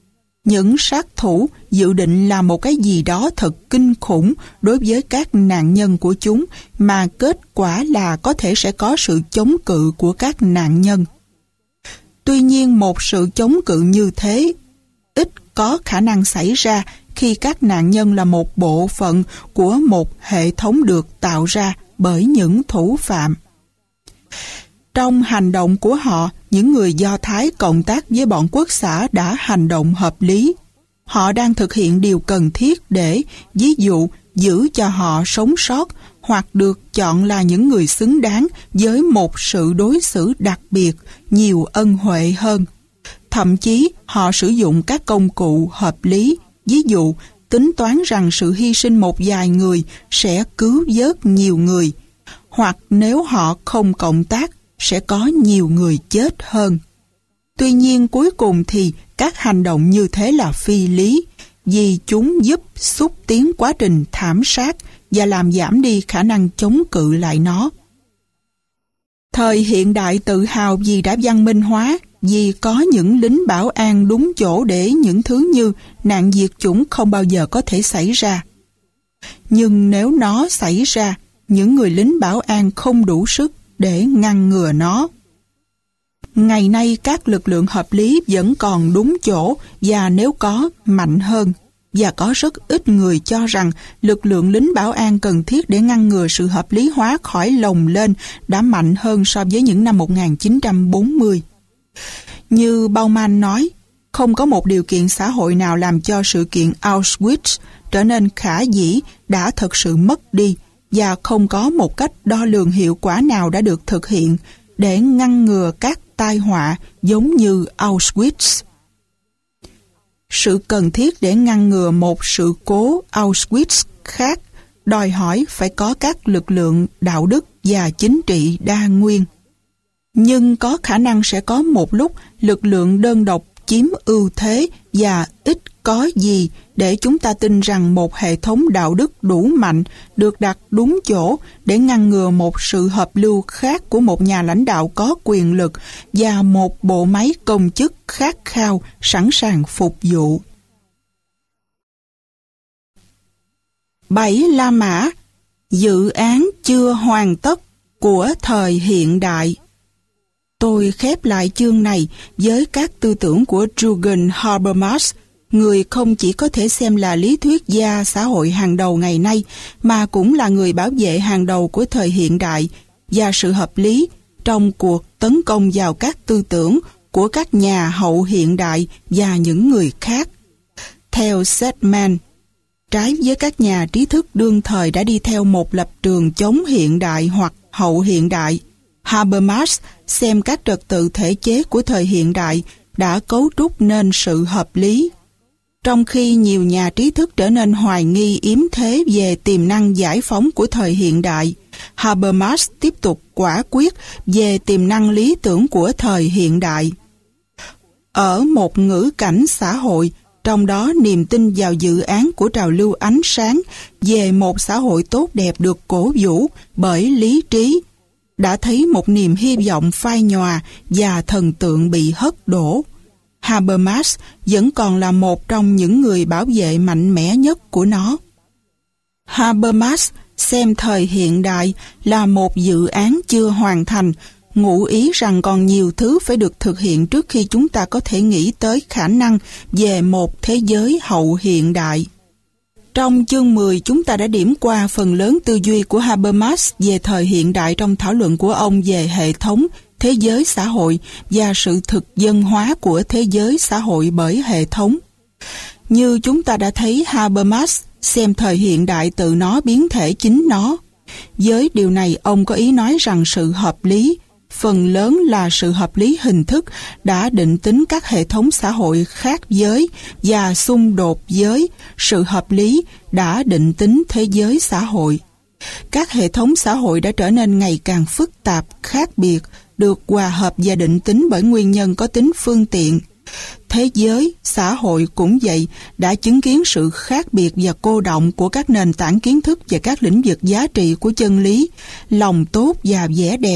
những sát thủ dự định làm một cái gì đó thật kinh khủng đối với các nạn nhân của chúng, mà kết quả là có thể sẽ có sự chống cự của các nạn nhân. Tuy nhiên, một sự chống cự như thế ít có khả năng xảy ra khi các nạn nhân là một bộ phận của một hệ thống được tạo ra bởi những thủ phạm. Trong hành động của họ, những người Do Thái cộng tác với bọn quốc xã đã hành động hợp lý. Họ đang thực hiện điều cần thiết để, ví dụ, giữ cho họ sống sót hoặc được chọn là những người xứng đáng với một sự đối xử đặc biệt, nhiều ân huệ hơn. Thậm chí, họ sử dụng các công cụ hợp lý, ví dụ, tính toán rằng sự hy sinh một vài người sẽ cứu vớt nhiều người, hoặc nếu họ không cộng tác, sẽ có nhiều người chết hơn. Tuy nhiên, cuối cùng thì các hành động như thế là phi lý, vì chúng giúp xúc tiến quá trình thảm sát và làm giảm đi khả năng chống cự lại nó. Thời hiện đại tự hào vì đã văn minh hóa, vì có những lính bảo an đúng chỗ để những thứ như nạn diệt chủng không bao giờ có thể xảy ra. Nhưng nếu nó xảy ra, những người lính bảo an không đủ sức để ngăn ngừa nó. Ngày nay các lực lượng hợp lý vẫn còn đúng chỗ và nếu có, mạnh hơn. Và có rất ít người cho rằng lực lượng lính bảo an cần thiết để ngăn ngừa sự hợp lý hóa khỏi lồng lên đã mạnh hơn so với những năm 1940. Như Bauman nói, không có một điều kiện xã hội nào làm cho sự kiện Auschwitz trở nên khả dĩ đã thực sự mất đi, và không có một cách đo lường hiệu quả nào đã được thực hiện để ngăn ngừa các tai họa giống như Auschwitz. Sự cần thiết để ngăn ngừa một sự cố Auschwitz khác đòi hỏi phải có các lực lượng đạo đức và chính trị đa nguyên. Nhưng có khả năng sẽ có một lúc lực lượng đơn độc chiếm ưu thế và ít có gì để chúng ta tin rằng một hệ thống đạo đức đủ mạnh được đặt đúng chỗ để ngăn ngừa một sự hợp lưu khác của một nhà lãnh đạo có quyền lực và một bộ máy công chức khát khao sẵn sàng phục vụ. 7. La Mã, dự án chưa hoàn tất của thời hiện đại. Tôi khép lại chương này với các tư tưởng của Jürgen Habermas, người không chỉ có thể xem là lý thuyết gia xã hội hàng đầu ngày nay, mà cũng là người bảo vệ hàng đầu của thời hiện đại và sự hợp lý trong cuộc tấn công vào các tư tưởng của các nhà hậu hiện đại và những người khác. Theo Sedgman, trái với các nhà trí thức đương thời đã đi theo một lập trường chống hiện đại hoặc hậu hiện đại, Habermas xem các trật tự thể chế của thời hiện đại đã cấu trúc nên sự hợp lý. Trong khi nhiều nhà trí thức trở nên hoài nghi yếm thế về tiềm năng giải phóng của thời hiện đại, Habermas tiếp tục quả quyết về tiềm năng lý tưởng của thời hiện đại. Ở một ngữ cảnh xã hội, trong đó niềm tin vào dự án của trào lưu ánh sáng về một xã hội tốt đẹp được cổ vũ bởi lý trí, đã thấy một niềm hy vọng phai nhòa và thần tượng bị hất đổ. Habermas vẫn còn là một trong những người bảo vệ mạnh mẽ nhất của nó. Habermas xem thời hiện đại là một dự án chưa hoàn thành, ngụ ý rằng còn nhiều thứ phải được thực hiện trước khi chúng ta có thể nghĩ tới khả năng về một thế giới hậu hiện đại. Trong chương 10, chúng ta đã điểm qua phần lớn tư duy của Habermas về thời hiện đại trong thảo luận của ông về hệ thống, thế giới xã hội và sự thực dân hóa của thế giới xã hội bởi hệ thống. Như chúng ta đã thấy, Habermas xem thời hiện đại tự nó biến thể chính nó. Với điều này, ông có ý nói rằng sự hợp lý, phần lớn là sự hợp lý hình thức, đã định tính các hệ thống xã hội khác giới và xung đột với sự hợp lý đã định tính thế giới xã hội. Các hệ thống xã hội đã trở nên ngày càng phức tạp, khác biệt, được hòa hợp và định tính bởi nguyên nhân có tính phương tiện. Thế giới, xã hội cũng vậy, đã chứng kiến sự khác biệt và cô động của các nền tảng kiến thức và các lĩnh vực giá trị của chân lý, lòng tốt và vẻ đẹp,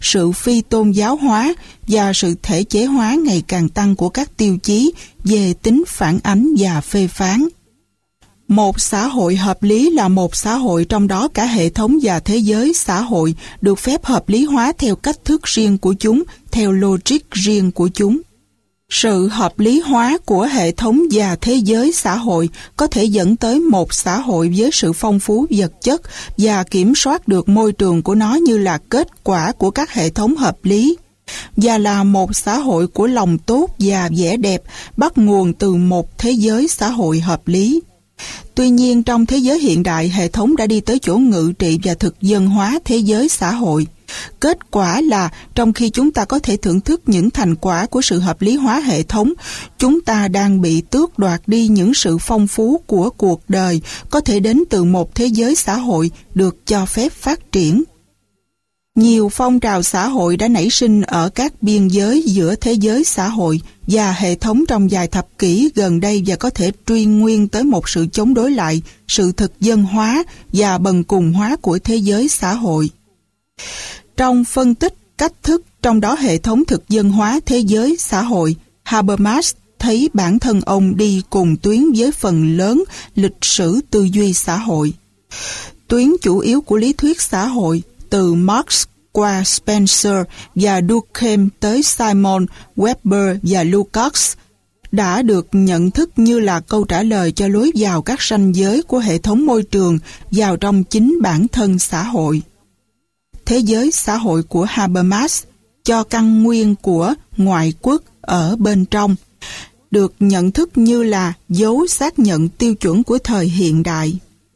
sự phi tôn giáo hóa và sự thể chế hóa ngày càng tăng của các tiêu chí về tính phản ánh và phê phán. Một xã hội hợp lý là một xã hội trong đó cả hệ thống và thế giới xã hội được phép hợp lý hóa theo cách thức riêng của chúng, theo logic riêng của chúng. Sự hợp lý hóa của hệ thống và thế giới xã hội có thể dẫn tới một xã hội với sự phong phú vật chất và kiểm soát được môi trường của nó như là kết quả của các hệ thống hợp lý, và là một xã hội của lòng tốt và vẻ đẹp bắt nguồn từ một thế giới xã hội hợp lý. Tuy nhiên, trong thế giới hiện đại, hệ thống đã đi tới chỗ ngự trị và thực dân hóa thế giới xã hội. Kết quả là, trong khi chúng ta có thể thưởng thức những thành quả của sự hợp lý hóa hệ thống, chúng ta đang bị tước đoạt đi những sự phong phú của cuộc đời có thể đến từ một thế giới xã hội được cho phép phát triển. Nhiều phong trào xã hội đã nảy sinh ở các biên giới giữa thế giới xã hội và hệ thống trong vài thập kỷ gần đây và có thể truy nguyên tới một sự chống đối lại sự thực dân hóa và bần cùng hóa của thế giới xã hội. Trong phân tích cách thức trong đó hệ thống thực dân hóa thế giới xã hội, Habermas thấy bản thân ông đi cùng tuyến với phần lớn lịch sử tư duy xã hội. Tuyến chủ yếu của lý thuyết xã hội từ Marx qua Spencer và Durkheim tới Simon, Weber và Lukács đã được nhận thức như là câu trả lời cho lối vào các ranh giới của hệ thống môi trường vào trong chính bản thân xã hội. Thế giới xã hội của Habermas cho căn nguyên của ngoại quốc ở bên trong, được nhận thức như là dấu xác nhận tiêu chuẩn của thời hiện đại.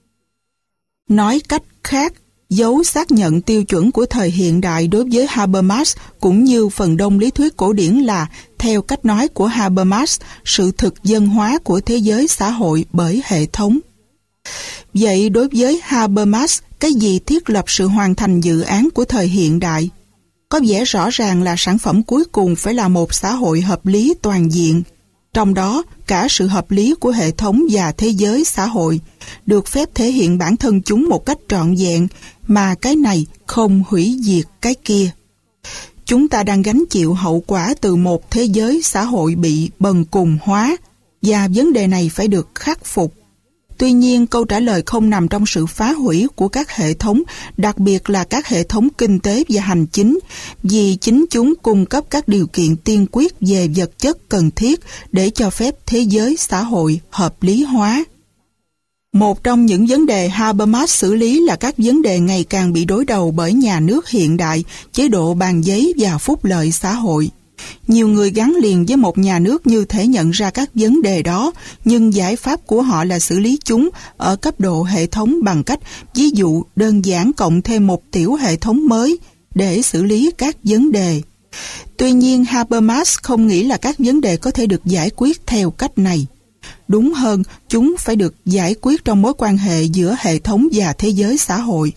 Nói cách khác, dấu xác nhận tiêu chuẩn của thời hiện đại đối với Habermas cũng như phần đông lý thuyết cổ điển là, theo cách nói của Habermas, sự thực dân hóa của thế giới xã hội bởi hệ thống. Vậy đối với Habermas, cái gì thiết lập sự hoàn thành dự án của thời hiện đại? Có vẻ rõ ràng là sản phẩm cuối cùng phải là một xã hội hợp lý toàn diện. Trong đó, cả sự hợp lý của hệ thống và thế giới xã hội được phép thể hiện bản thân chúng một cách trọn vẹn, mà cái này không hủy diệt cái kia. Chúng ta đang gánh chịu hậu quả từ một thế giới xã hội bị bần cùng hóa, và vấn đề này phải được khắc phục. Tuy nhiên, câu trả lời không nằm trong sự phá hủy của các hệ thống, đặc biệt là các hệ thống kinh tế và hành chính, vì chính chúng cung cấp các điều kiện tiên quyết về vật chất cần thiết để cho phép thế giới xã hội hợp lý hóa. Một trong những vấn đề Habermas xử lý là các vấn đề ngày càng bị đối đầu bởi nhà nước hiện đại, chế độ bàn giấy và phúc lợi xã hội. Nhiều người gắn liền với một nhà nước như thể nhận ra các vấn đề đó, nhưng giải pháp của họ là xử lý chúng ở cấp độ hệ thống bằng cách ví dụ đơn giản cộng thêm một tiểu hệ thống mới để xử lý các vấn đề. Tuy nhiên, Habermas không nghĩ là các vấn đề có thể được giải quyết theo cách này. Đúng hơn, chúng phải được giải quyết trong mối quan hệ giữa hệ thống và thế giới xã hội.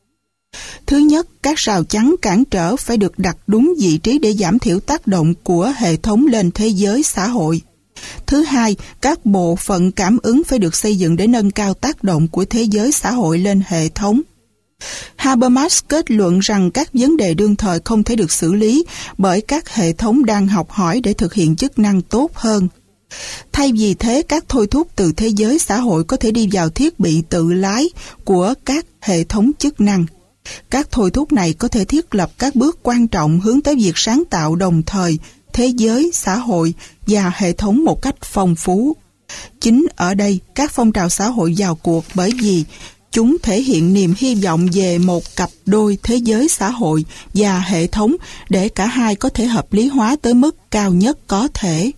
Thứ nhất, các rào chắn cản trở phải được đặt đúng vị trí để giảm thiểu tác động của hệ thống lên thế giới xã hội. Thứ hai, các bộ phận cảm ứng phải được xây dựng để nâng cao tác động của thế giới xã hội lên hệ thống. Habermas kết luận rằng các vấn đề đương thời không thể được xử lý bởi các hệ thống đang học hỏi để thực hiện chức năng tốt hơn. Thay vì thế, các thôi thúc từ thế giới xã hội có thể đi vào thiết bị tự lái của các hệ thống chức năng. Các thôi thúc này có thể thiết lập các bước quan trọng hướng tới việc sáng tạo đồng thời thế giới, xã hội và hệ thống một cách phong phú. Chính ở đây, các phong trào xã hội vào cuộc bởi vì chúng thể hiện niềm hy vọng về một cặp đôi thế giới xã hội và hệ thống để cả hai có thể hợp lý hóa tới mức cao nhất có thể.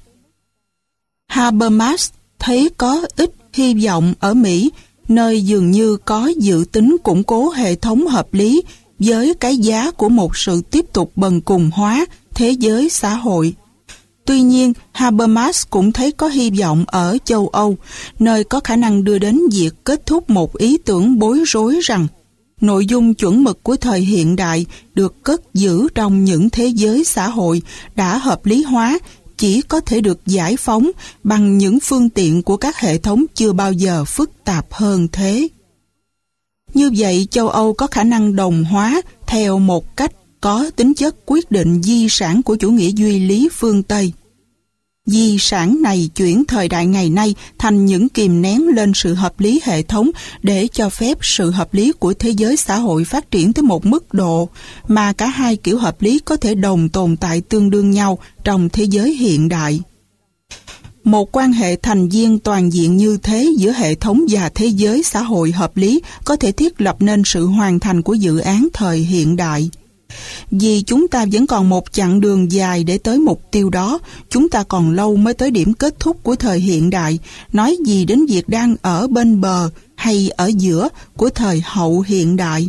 Habermas thấy có ít hy vọng ở Mỹ, nơi dường như có dự tính củng cố hệ thống hợp lý với cái giá của một sự tiếp tục bần cùng hóa thế giới xã hội. Tuy nhiên, Habermas cũng thấy có hy vọng ở châu Âu, nơi có khả năng đưa đến việc kết thúc một ý tưởng bối rối rằng nội dung chuẩn mực của thời hiện đại được cất giữ trong những thế giới xã hội đã hợp lý hóa chỉ có thể được giải phóng bằng những phương tiện của các hệ thống chưa bao giờ phức tạp hơn thế. Như vậy, châu Âu có khả năng đồng hóa theo một cách có tính chất quyết định di sản của chủ nghĩa duy lý phương Tây. Di sản này chuyển thời đại ngày nay thành những kìm nén lên sự hợp lý hệ thống để cho phép sự hợp lý của thế giới xã hội phát triển tới một mức độ mà cả hai kiểu hợp lý có thể đồng tồn tại tương đương nhau trong thế giới hiện đại. Một quan hệ thành viên toàn diện như thế giữa hệ thống và thế giới xã hội hợp lý có thể thiết lập nên sự hoàn thành của dự án thời hiện đại. Vì chúng ta vẫn còn một chặng đường dài để tới mục tiêu đó, chúng ta còn lâu mới tới điểm kết thúc của thời hiện đại, nói gì đến việc đang ở bên bờ hay ở giữa của thời hậu hiện đại.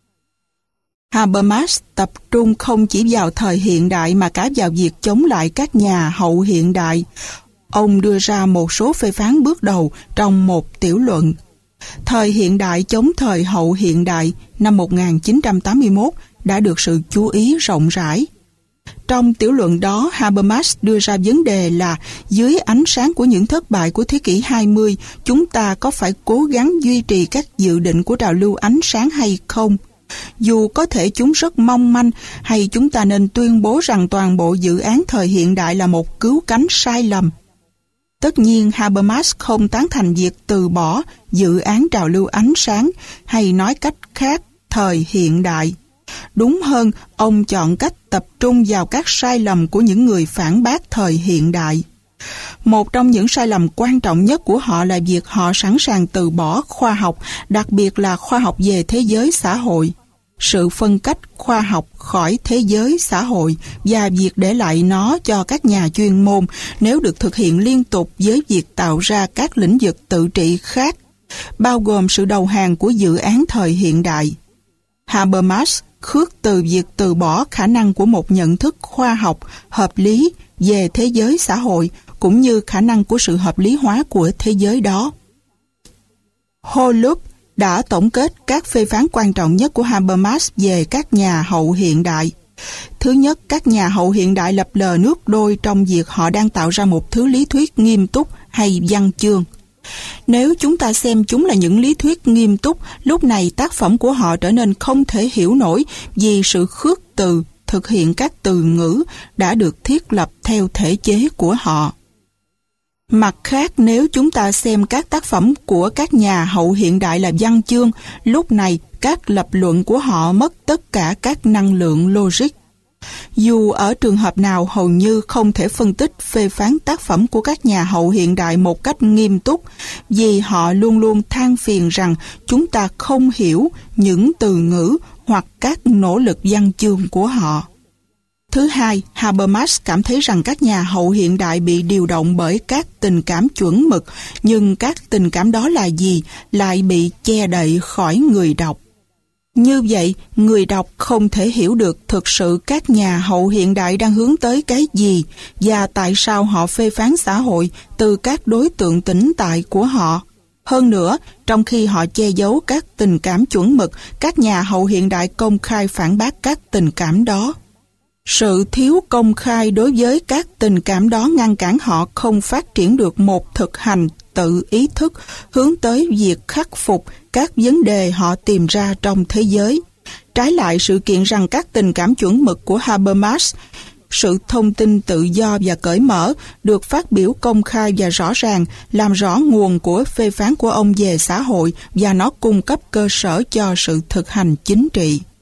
Habermas tập trung không chỉ vào thời hiện đại mà cả vào việc chống lại các nhà hậu hiện đại. Ông đưa ra một số phê phán bước đầu trong một tiểu luận. Thời hiện đại chống thời hậu hiện đại năm 1981 đã được sự chú ý rộng rãi. Trong tiểu luận đó, Habermas đưa ra vấn đề là dưới ánh sáng của những thất bại của thế kỷ 20, chúng ta có phải cố gắng duy trì các dự định của trào lưu ánh sáng hay không? Dù có thể chúng rất mong manh, hay chúng ta nên tuyên bố rằng toàn bộ dự án thời hiện đại là một cứu cánh sai lầm? Tất nhiên, Habermas không tán thành việc từ bỏ dự án trào lưu ánh sáng, hay nói cách khác, thời hiện đại. Đúng hơn, ông chọn cách tập trung vào các sai lầm của những người phản bác thời hiện đại. Một trong những sai lầm quan trọng nhất của họ là việc họ sẵn sàng từ bỏ khoa học, đặc biệt là khoa học về thế giới xã hội. Sự phân cách khoa học khỏi thế giới xã hội và việc để lại nó cho các nhà chuyên môn nếu được thực hiện liên tục với việc tạo ra các lĩnh vực tự trị khác, bao gồm sự đầu hàng của dự án thời hiện đại. Habermas khước từ việc từ bỏ khả năng của một nhận thức khoa học, hợp lý về thế giới xã hội cũng như khả năng của sự hợp lý hóa của thế giới đó. Holub đã tổng kết các phê phán quan trọng nhất của Habermas về các nhà hậu hiện đại. Thứ nhất, các nhà hậu hiện đại lập lờ nước đôi trong việc họ đang tạo ra một thứ lý thuyết nghiêm túc hay văn chương. Nếu chúng ta xem chúng là những lý thuyết nghiêm túc, lúc này tác phẩm của họ trở nên không thể hiểu nổi vì sự khước từ thực hiện các từ ngữ đã được thiết lập theo thể chế của họ. Mặt khác, nếu chúng ta xem các tác phẩm của các nhà hậu hiện đại là văn chương, lúc này các lập luận của họ mất tất cả các năng lượng logic. Dù ở trường hợp nào hầu như không thể phân tích phê phán tác phẩm của các nhà hậu hiện đại một cách nghiêm túc, vì họ luôn luôn than phiền rằng chúng ta không hiểu những từ ngữ hoặc các nỗ lực văn chương của họ. Thứ hai, Habermas cảm thấy rằng các nhà hậu hiện đại bị điều động bởi các tình cảm chuẩn mực, nhưng các tình cảm đó là gì lại bị che đậy khỏi người đọc. Như vậy, người đọc không thể hiểu được thực sự các nhà hậu hiện đại đang hướng tới cái gì và tại sao họ phê phán xã hội từ các đối tượng tĩnh tại của họ. Hơn nữa, trong khi họ che giấu các tình cảm chuẩn mực, các nhà hậu hiện đại công khai phản bác các tình cảm đó. Sự thiếu công khai đối với các tình cảm đó ngăn cản họ không phát triển được một thực hành tự ý thức hướng tới việc khắc phục các vấn đề họ tìm ra trong thế giới. Trái lại, sự kiện rằng các tình cảm chuẩn mực của Habermas, sự thông tin tự do và cởi mở, được phát biểu công khai và rõ ràng, làm rõ nguồn của phê phán của ông về xã hội và nó cung cấp cơ sở cho sự thực hành chính trị.